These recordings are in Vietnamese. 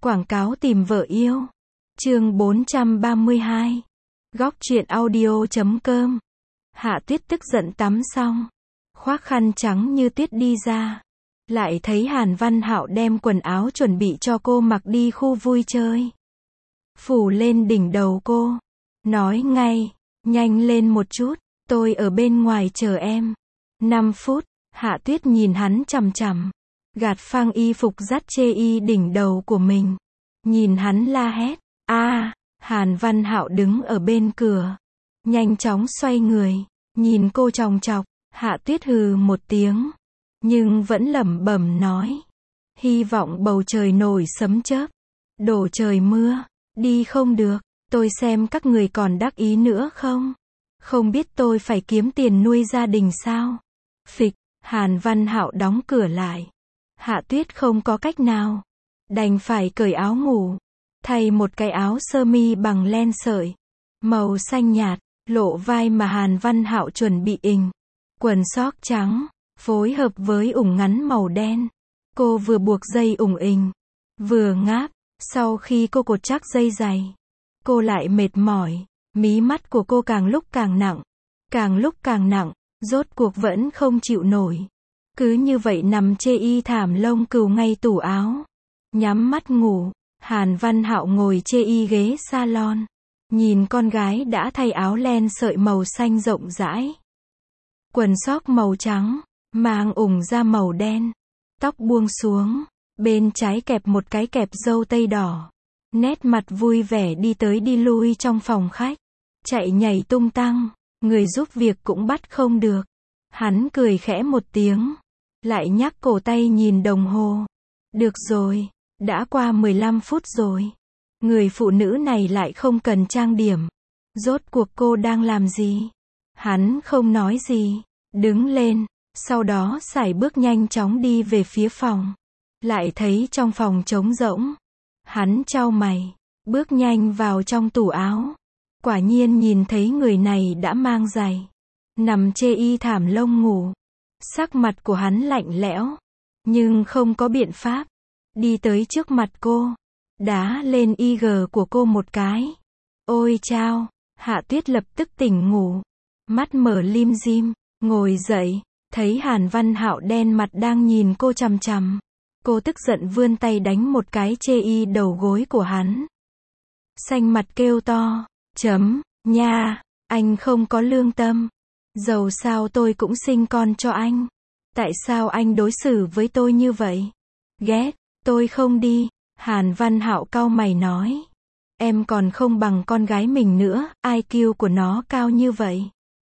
Quảng cáo tìm vợ yêu. Chương 432. Góc truyện audio.com. Hạ Tuyết tức giận tắm xong, khoác khăn trắng như tuyết đi ra, lại thấy Hàn Văn Hạo đem quần áo chuẩn bị cho cô mặc đi khu vui chơi, phủ lên đỉnh đầu cô, nói ngay, nhanh lên một chút, tôi ở bên ngoài chờ em. 5 phút, Hạ Tuyết nhìn hắn chằm chằm, gạt phăng y phục dắt chê y đỉnh đầu của mình, nhìn hắn la hét, Hàn Văn Hạo đứng ở bên cửa, nhanh chóng xoay người, nhìn cô chòng chọc. Hạ Tuyết hừ một tiếng, nhưng vẫn lẩm bẩm nói, hy vọng bầu trời nổi sấm chớp, đổ trời mưa, đi không được, tôi xem các người còn đắc ý nữa không? Không biết tôi phải kiếm tiền nuôi gia đình sao? Phịch, Hàn Văn Hạo đóng cửa lại. Hạ Tuyết không có cách nào, đành phải cởi áo ngủ, thay một cái áo sơ mi bằng len sợi, màu xanh nhạt, lộ vai mà Hàn Văn Hạo chuẩn bị quần sóc trắng, phối hợp với ủng ngắn màu đen. Cô vừa buộc dây ủng vừa ngáp. Sau khi cô cột chắc dây giày, cô lại mệt mỏi, mí mắt của cô càng lúc càng nặng, rốt cuộc vẫn không chịu nổi. Cứ như vậy nằm chê y thảm lông cừu ngay tủ áo, nhắm mắt ngủ. Hàn Văn Hạo ngồi chê y ghế salon, nhìn con gái đã thay áo len sợi màu xanh rộng rãi, quần sóc màu trắng, mang ủng da màu đen, tóc buông xuống, bên trái kẹp một cái kẹp dâu tây đỏ, nét mặt vui vẻ đi tới đi lui trong phòng khách, chạy nhảy tung tăng, người giúp việc cũng bắt không được. Hắn cười khẽ một tiếng, lại nhắc cổ tay nhìn đồng hồ. Được rồi, đã qua 15 phút rồi. Người phụ nữ này lại không cần trang điểm. Rốt cuộc cô đang làm gì? Hắn không nói gì, đứng lên, sau đó sải bước nhanh chóng đi về phía phòng. Lại thấy trong phòng trống rỗng. Hắn chau mày, bước nhanh vào trong tủ áo. Quả nhiên nhìn thấy người này đã mang giày, nằm chê y thảm lông ngủ. Sắc mặt của hắn lạnh lẽo, nhưng không có biện pháp. Đi tới trước mặt cô, đá lên IG của cô một cái. Ôi chao, Hạ Tuyết lập tức tỉnh ngủ, mắt mở lim dim, ngồi dậy, thấy Hàn Văn Hạo đen mặt đang nhìn cô chằm chằm. Cô tức giận vươn tay đánh một cái chê y đầu gối của hắn. Xanh mặt kêu to, nha, anh không có lương tâm. Dầu sao tôi cũng sinh con cho anh. Tại sao anh đối xử với tôi như vậy? Ghét, tôi không đi. Hàn Văn Hạo cau mày nói. Em còn không bằng con gái mình nữa, IQ của nó cao như vậy.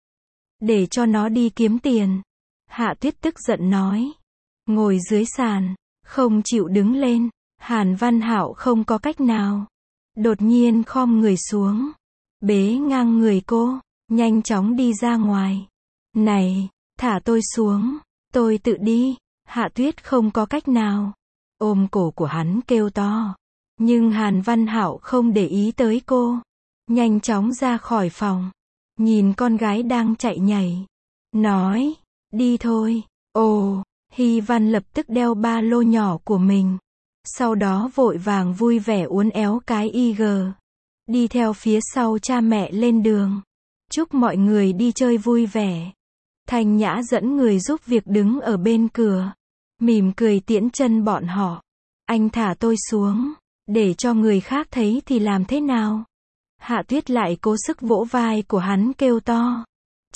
Để cho nó đi kiếm tiền. Hạ Tuyết tức giận nói. Ngồi dưới sàn, không chịu đứng lên. Hàn Văn Hạo không có cách nào. Đột nhiên khom người xuống, bế ngang người cô, nhanh chóng đi ra ngoài. Này, thả tôi xuống, tôi tự đi. Hạ Tuyết không có cách nào, ôm cổ của hắn kêu to. Nhưng Hàn Văn Hạo không để ý tới cô, nhanh chóng ra khỏi phòng, nhìn con gái đang chạy nhảy, nói, đi thôi. Ồ, Hy Văn lập tức đeo ba lô nhỏ của mình, sau đó vội vàng vui vẻ uốn éo cái IG, đi theo phía sau cha mẹ lên đường. Chúc mọi người đi chơi vui vẻ. Thanh Nhã dẫn người giúp việc đứng ở bên cửa, mỉm cười tiễn chân bọn họ. Anh thả tôi xuống, để cho người khác thấy thì làm thế nào? Hạ Tuyết lại cố sức vỗ vai của hắn kêu to.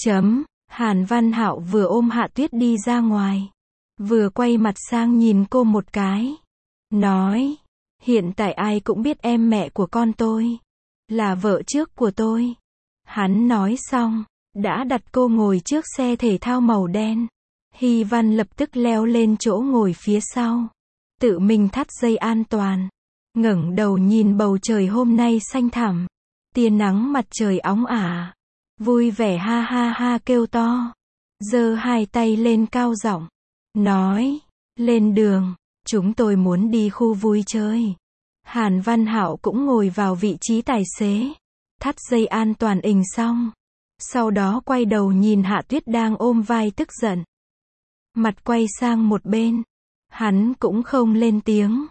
Hàn Văn Hạo vừa ôm Hạ Tuyết đi ra ngoài, vừa quay mặt sang nhìn cô một cái, nói, hiện tại ai cũng biết em mẹ của con tôi là vợ trước của tôi. Hắn nói xong, đã đặt cô ngồi trước xe thể thao màu đen. Hy Văn lập tức leo lên chỗ ngồi phía sau, tự mình thắt dây an toàn, ngẩng đầu nhìn bầu trời hôm nay xanh thẳm, tia nắng mặt trời óng ả, vui vẻ ha ha ha kêu to, giơ hai tay lên cao giọng, nói, lên đường, chúng tôi muốn đi khu vui chơi. Hàn Văn Hạo cũng ngồi vào vị trí tài xế, thắt dây an toàn xong, sau đó quay đầu nhìn Hạ Tuyết đang ôm vai tức giận, mặt quay sang một bên, hắn cũng không lên tiếng,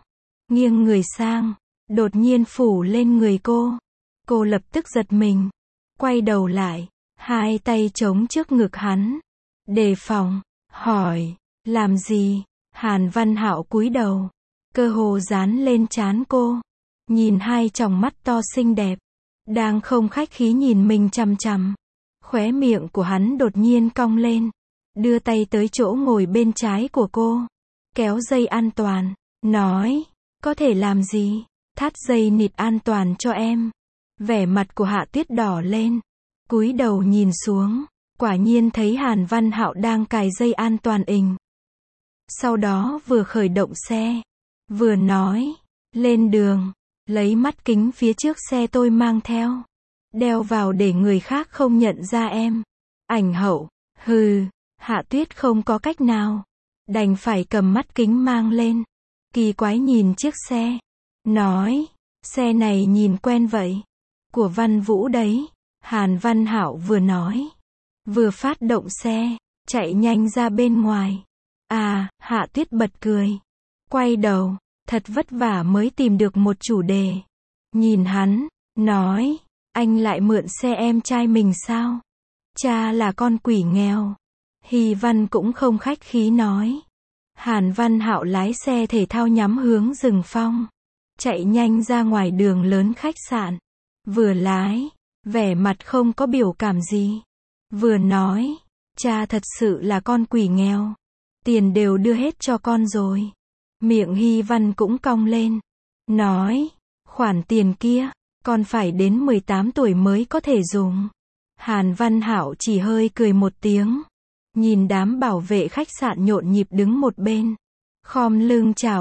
nghiêng người sang, đột nhiên phủ lên người cô. Cô lập tức giật mình, quay đầu lại, hai tay chống trước ngực hắn, đề phòng, hỏi, làm gì? Hàn Văn Hạo cúi đầu, cơ hồ dán lên trán cô, nhìn hai tròng mắt to xinh đẹp, đang không khách khí nhìn mình chằm chằm. Khóe miệng của hắn đột nhiên cong lên, đưa tay tới chỗ ngồi bên trái của cô, kéo dây an toàn, nói, có thể làm gì? Thắt dây nịt an toàn cho em. Vẻ mặt của Hạ Tuyết đỏ lên, cúi đầu nhìn xuống, quả nhiên thấy Hàn Văn Hạo đang cài dây an toàn ình. Sau đó vừa khởi động xe, vừa nói, lên đường, lấy mắt kính phía trước xe tôi mang theo, đeo vào để người khác không nhận ra em. Ảnh Hậu, hừ, Hạ Tuyết không có cách nào, đành phải cầm mắt kính mang lên, kỳ quái nhìn chiếc xe, nói, xe này nhìn quen vậy, của Văn Vũ đấy. Hàn Văn Hạo vừa nói, vừa phát động xe, chạy nhanh ra bên ngoài. À, Hạ Tuyết bật cười, quay đầu, thật vất vả mới tìm được một chủ đề. Nhìn hắn, nói, anh lại mượn xe em trai mình sao? Cha là con quỷ nghèo. Hy Văn cũng không khách khí nói. Hàn Văn Hạo lái xe thể thao nhắm hướng rừng phong, chạy nhanh ra ngoài đường lớn khách sạn. Vừa lái, vẻ mặt không có biểu cảm gì, vừa nói, cha thật sự là con quỷ nghèo, tiền đều đưa hết cho con rồi. Miệng Hy Văn cũng cong lên, nói, khoản tiền kia, con phải đến 18 tuổi mới có thể dùng. Hàn Văn Hạo chỉ hơi cười một tiếng, nhìn đám bảo vệ khách sạn nhộn nhịp đứng một bên, khom lưng chào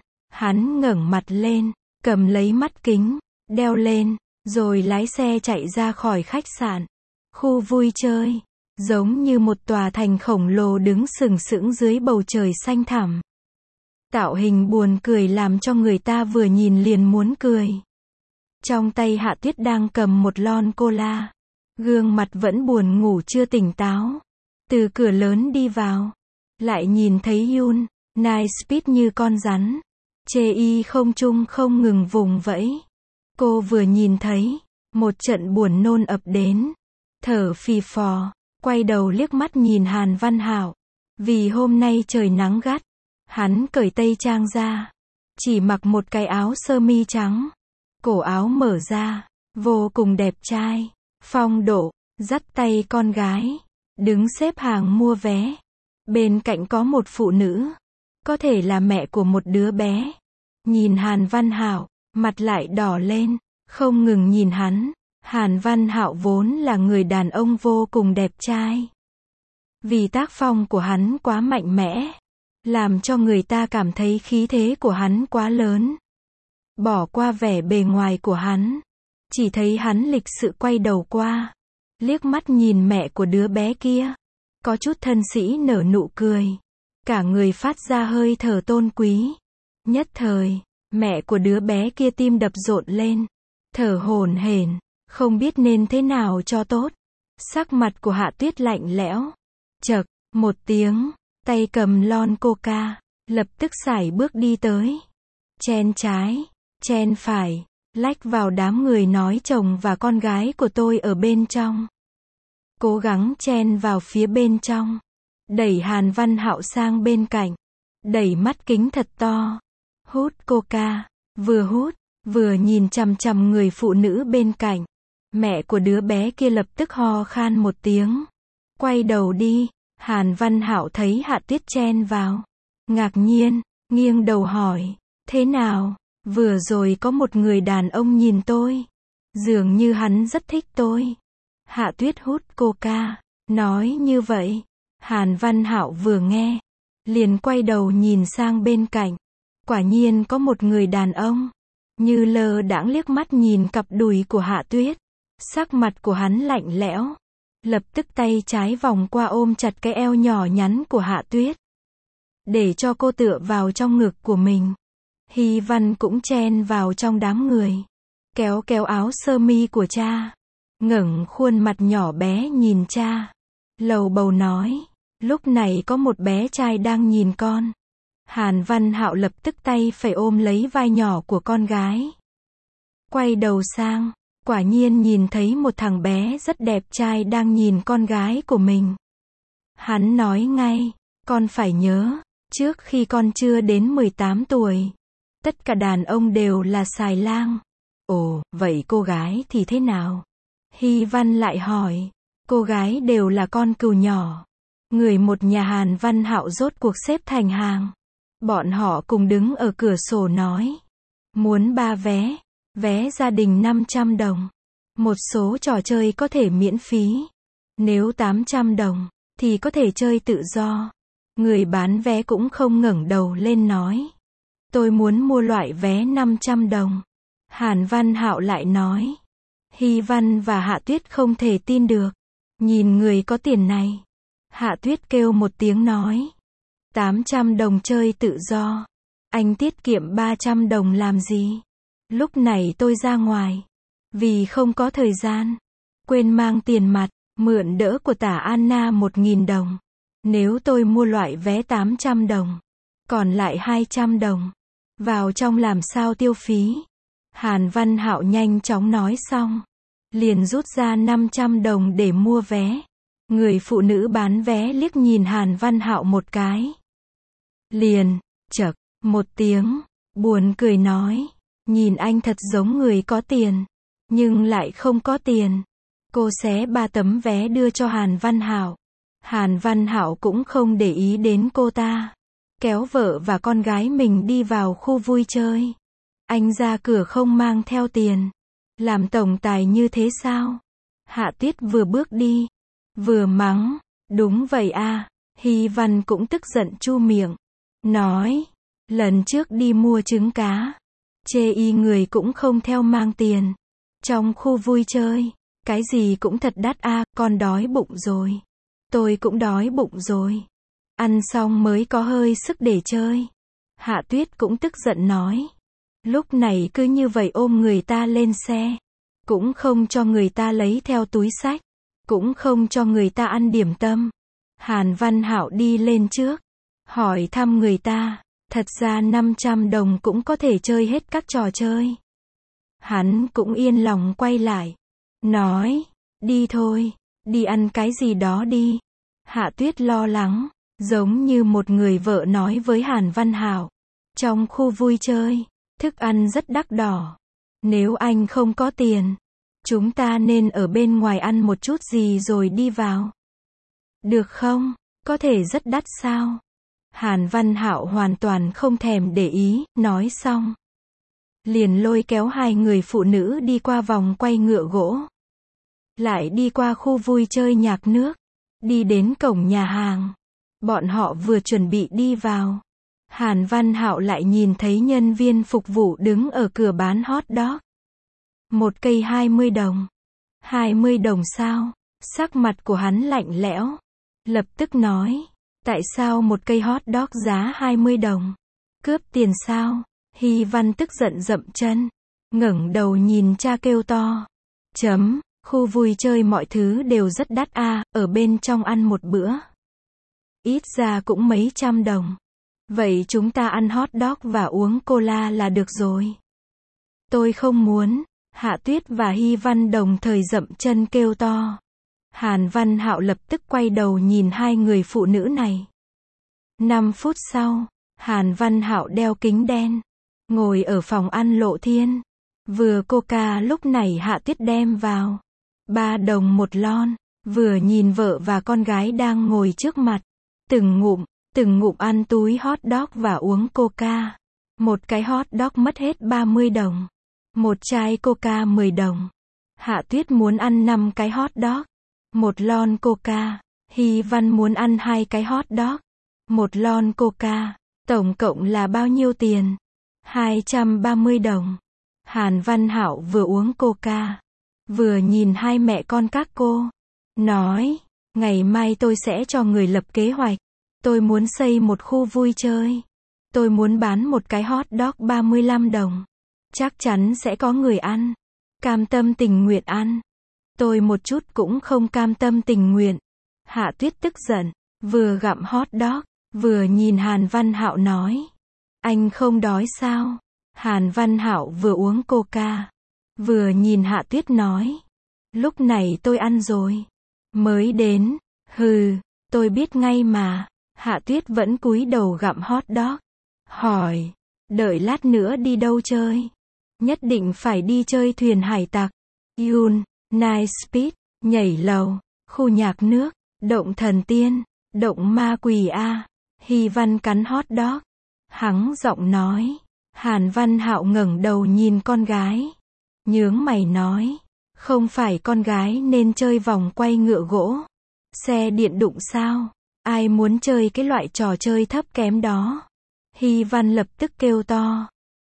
hắn ngẩng mặt lên, cầm lấy mắt kính, đeo lên, rồi lái xe chạy ra khỏi khách sạn. Khu vui chơi, giống như một tòa thành khổng lồ đứng sừng sững dưới bầu trời xanh thẳm. Tạo hình buồn cười làm cho người ta vừa nhìn liền muốn cười. Trong tay Hạ Tuyết đang cầm một lon cola, gương mặt vẫn buồn ngủ chưa tỉnh táo. Từ cửa lớn đi vào, lại nhìn thấy Yoon, Night Speed như con rắn, chê y không trung không ngừng vùng vẫy. Cô vừa nhìn thấy, một trận buồn nôn ập đến, thở phì phò, quay đầu liếc mắt nhìn Hàn Văn Hạo. Vì hôm nay trời nắng gắt, hắn cởi tây trang ra, chỉ mặc một cái áo sơ mi trắng, cổ áo mở ra, vô cùng đẹp trai, phong độ, dắt tay con gái, đứng xếp hàng mua vé. Bên cạnh có một phụ nữ, có thể là mẹ của một đứa bé. Nhìn Hàn Văn Hạo, mặt lại đỏ lên, không ngừng nhìn hắn. Hàn Văn Hạo vốn là người đàn ông vô cùng đẹp trai. Vì tác phong của hắn quá mạnh mẽ, làm cho người ta cảm thấy khí thế của hắn quá lớn. Bỏ qua vẻ bề ngoài của hắn, chỉ thấy hắn lịch sự quay đầu qua, liếc mắt nhìn mẹ của đứa bé kia, có chút thân sĩ nở nụ cười, cả người phát ra hơi thở tôn quý. Nhất thời, mẹ của đứa bé kia tim đập rộn lên, thở hổn hển, không biết nên thế nào cho tốt. Sắc mặt của Hạ Tuyết lạnh lẽo, chậc, một tiếng, tay cầm lon coca, lập tức sải bước đi tới, chen trái, chen phải, lách vào đám người nói chồng và con gái của tôi ở bên trong. Cố gắng chen vào phía bên trong, đẩy Hàn Văn Hạo sang bên cạnh, đẩy mắt kính thật to, hút coca, vừa hút, vừa nhìn chằm chằm người phụ nữ bên cạnh. Mẹ của đứa bé kia lập tức ho khan một tiếng, quay đầu đi. Hàn Văn Hạo thấy Hạ Tuyết chen vào, ngạc nhiên, nghiêng đầu hỏi, thế nào, vừa rồi có một người đàn ông nhìn tôi, dường như hắn rất thích tôi. Hạ Tuyết hút coca, nói như vậy. Hàn Văn Hạo vừa nghe, liền quay đầu nhìn sang bên cạnh, quả nhiên có một người đàn ông, như lơ đãng liếc mắt nhìn cặp đùi của Hạ Tuyết, sắc mặt của hắn lạnh lẽo. Lập tức tay trái vòng qua ôm chặt cái eo nhỏ nhắn của Hạ Tuyết, để cho cô tựa vào trong ngực của mình. Hy Văn cũng chen vào trong đám người, kéo kéo áo sơ mi của cha, ngẩng khuôn mặt nhỏ bé nhìn cha, lầu bầu nói, lúc này có một bé trai đang nhìn con. Hàn Văn Hạo lập tức tay phải ôm lấy vai nhỏ của con gái. Quay đầu sang, quả nhiên nhìn thấy một thằng bé rất đẹp trai đang nhìn con gái của mình. Hắn nói ngay, con phải nhớ, trước khi con chưa đến 18 tuổi, tất cả đàn ông đều là xài lang. Ồ, vậy cô gái thì thế nào? Hy Văn lại hỏi, cô gái đều là con cừu nhỏ. Người một nhà Hàn Văn Hạo rốt cuộc xếp thành hàng. Bọn họ cùng đứng ở cửa sổ nói, muốn 3 vé, vé gia đình 500 đồng. Một số trò chơi có thể miễn phí. Nếu 800 đồng, thì có thể chơi tự do. Người bán vé cũng không ngẩng đầu lên nói, tôi muốn mua loại vé 500 đồng. Hàn Văn Hạo lại nói. Hy Văn và Hạ Tuyết không thể tin được. Nhìn người có tiền này. Hạ Tuyết kêu một tiếng nói, 800 đồng chơi tự do. Anh tiết kiệm 300 đồng làm gì? Lúc này tôi ra ngoài. Vì không có thời gian. Quên mang tiền mặt. Mượn đỡ của tả Anna 1.000 đồng. Nếu tôi mua loại vé 800 đồng. Còn lại 200 đồng. Vào trong làm sao tiêu phí? Hàn Văn Hạo nhanh chóng nói xong. Liền rút ra 500 đồng để mua vé. Người phụ nữ bán vé liếc nhìn Hàn Văn Hạo một cái. Liền, chậc, một tiếng, buồn cười nói. Nhìn anh thật giống người có tiền. Nhưng lại không có tiền. Cô xé 3 tấm vé đưa cho Hàn Văn Hạo. Hàn Văn Hạo cũng không để ý đến cô ta. Kéo vợ và con gái mình đi vào khu vui chơi. Anh ra cửa không mang theo tiền. Làm tổng tài như thế sao? Hạ Tuyết vừa bước đi, vừa mắng. Đúng vậy à. Hy Văn cũng tức giận chu miệng. Nói, lần trước đi mua trứng cá. Chê y người cũng không theo mang tiền. Trong khu vui chơi, cái gì cũng thật đắt à, con đói bụng rồi. Tôi cũng đói bụng rồi. Ăn xong mới có hơi sức để chơi. Hạ Tuyết cũng tức giận nói. Lúc này cứ như vậy ôm người ta lên xe. Cũng không cho người ta lấy theo túi xách. Cũng không cho người ta ăn điểm tâm. Hàn Văn Hạo đi lên trước. Hỏi thăm người ta. Thật ra 500 đồng cũng có thể chơi hết các trò chơi. Hắn cũng yên lòng quay lại. Nói. Đi thôi. Đi ăn cái gì đó đi. Hạ Tuyết lo lắng. Giống như một người vợ nói với Hàn Văn Hạo. Trong khu vui chơi. Thức ăn rất đắt đỏ. Nếu anh không có tiền. Chúng ta nên ở bên ngoài ăn một chút gì rồi đi vào. Được không? Có thể rất đắt sao? Hàn Văn Hạo hoàn toàn không thèm để ý, nói xong. Liền lôi kéo hai người phụ nữ đi qua vòng quay ngựa gỗ. Lại đi qua khu vui chơi nhạc nước. Đi đến cổng nhà hàng. Bọn họ vừa chuẩn bị đi vào. Hàn Văn Hạo lại nhìn thấy nhân viên phục vụ đứng ở cửa bán hot dog. Một cây 20 đồng. 20 đồng sao? Sắc mặt của hắn lạnh lẽo. Lập tức nói. Tại sao một cây hot dog giá 20 đồng? Cướp tiền sao? Hy Văn tức giận dậm chân. Ngẩng đầu nhìn cha kêu to. Chấm, khu vui chơi mọi thứ đều rất đắt à, ở bên trong ăn một bữa. Ít ra cũng mấy trăm đồng. Vậy chúng ta ăn hot dog và uống cola là được rồi. Tôi không muốn. Hạ Tuyết và Hy Văn đồng thời dậm chân kêu to. Hàn Văn Hạo lập tức quay đầu nhìn hai người phụ nữ này. 5 phút sau, Hàn Văn Hạo đeo kính đen. Ngồi ở phòng ăn Lộ Thiên. Vừa coca lúc này Hạ Tuyết đem vào. 3 đồng một lon. Vừa nhìn vợ và con gái đang ngồi trước mặt. Từng ngụm ăn túi hot dog và uống coca. Một cái hot dog mất hết 30 đồng. Một chai coca 10 đồng. Hạ Tuyết muốn ăn 5 cái hot dog. Một lon coca. Hy Văn muốn ăn 2 cái hot dog. Một lon coca. Tổng cộng là bao nhiêu tiền? 230 đồng. Hàn Văn Hạo vừa uống coca. Vừa nhìn hai mẹ con các cô. Nói. Ngày mai tôi sẽ cho người lập kế hoạch. Tôi muốn xây một khu vui chơi. Tôi muốn bán một cái hot dog 35 đồng. Chắc chắn sẽ có người ăn. Cam tâm tình nguyện ăn. Tôi một chút cũng không cam tâm tình nguyện. Hạ Tuyết tức giận. Vừa gặm hot dog. vừa nhìn Hàn Văn Hạo nói. Anh không đói sao? Hàn Văn Hạo vừa uống coca, vừa nhìn Hạ Tuyết nói. Lúc này tôi ăn rồi. Mới đến. Hừ, tôi biết ngay mà. Hạ Tuyết vẫn cúi đầu gặm hot dog. Hỏi, đợi lát nữa đi đâu chơi? Nhất định phải đi chơi thuyền hải tặc. Yun, Night Speed, nhảy lầu, khu nhạc nước, động thần tiên, động ma quỷ a. Hy Văn cắn hot dog. Hắng giọng nói. Hàn Văn Hạo ngẩng đầu nhìn con gái. Nhướng mày nói. Không phải con gái nên chơi vòng quay ngựa gỗ, xe điện đụng sao? Ai muốn chơi cái loại trò chơi thấp kém đó? Hy Văn lập tức kêu to.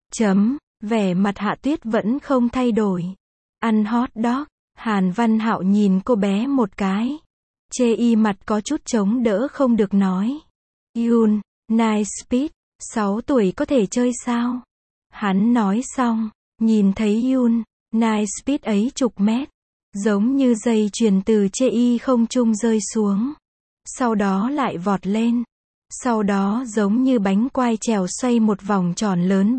Vẻ mặt Hạ Tuyết vẫn không thay đổi. Ăn hot dog. Hàn Văn Hạo nhìn cô bé một cái. Chê y mặt có chút chống đỡ không được nói. Yun, Night Speed, 6 tuổi có thể chơi sao? Hắn nói xong, nhìn thấy Yun, Night Speed ấy chục mét, giống như dây chuyền từ chê y không trung rơi xuống. Sau đó lại vọt lên. Sau đó giống như bánh quai chèo xoay một vòng tròn lớn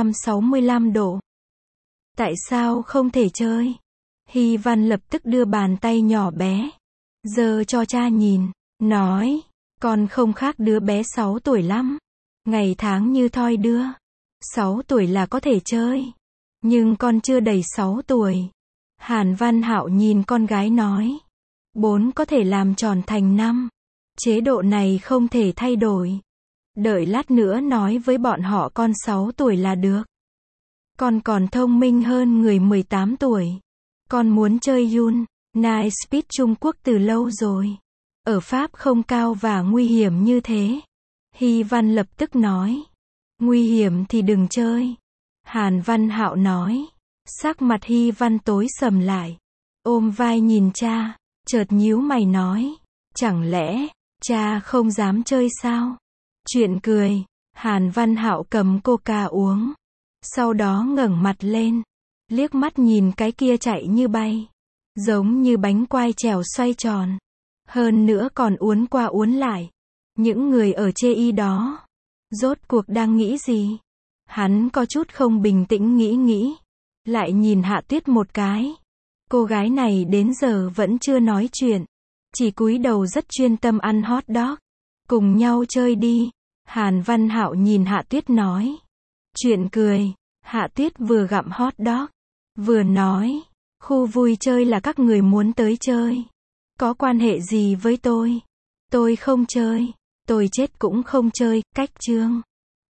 365 độ. Tại sao không thể chơi? Hy Văn lập tức đưa bàn tay nhỏ bé, giơ cho cha nhìn, nói, con không khác đứa bé 6 tuổi lắm. Ngày tháng như thoi đưa. 6 tuổi là có thể chơi. Nhưng con chưa đầy 6 tuổi. Hàn Văn Hạo nhìn con gái nói. 4 có thể làm tròn thành 5. Chế độ này không thể thay đổi. Đợi lát nữa nói với bọn họ con 6 tuổi là được. Con còn thông minh hơn người 18 tuổi. Con muốn chơi Yun, Night Speed Trung Quốc từ lâu rồi. Ở Pháp không cao và nguy hiểm như thế. Hy Văn lập tức nói. Nguy hiểm thì đừng chơi. Hàn Văn Hạo nói. Sắc mặt Hy Văn tối sầm lại. Ôm vai nhìn cha, chợt nhíu mày nói. Chẳng lẽ, cha không dám chơi sao? Chuyện cười. Hàn Văn Hạo cầm coca uống. Sau đó ngẩng mặt lên. Liếc mắt nhìn cái kia chạy như bay. Giống như bánh quai chèo xoay tròn. Hơn nữa còn uốn qua uốn lại. Những người ở chê y đó. Rốt cuộc đang nghĩ gì? Hắn có chút không bình tĩnh nghĩ. Lại nhìn Hạ Tuyết một cái. Cô gái này đến giờ vẫn chưa nói chuyện. Chỉ cúi đầu rất chuyên tâm ăn hot dog. Cùng nhau chơi đi. Hàn Văn Hạo nhìn Hạ Tuyết nói. Chuyện cười. Hạ Tuyết vừa gặm hot dog, vừa nói. Khu vui chơi là các người muốn tới chơi. Có quan hệ gì với tôi? Tôi không chơi. Tôi chết cũng không chơi. Cách chương.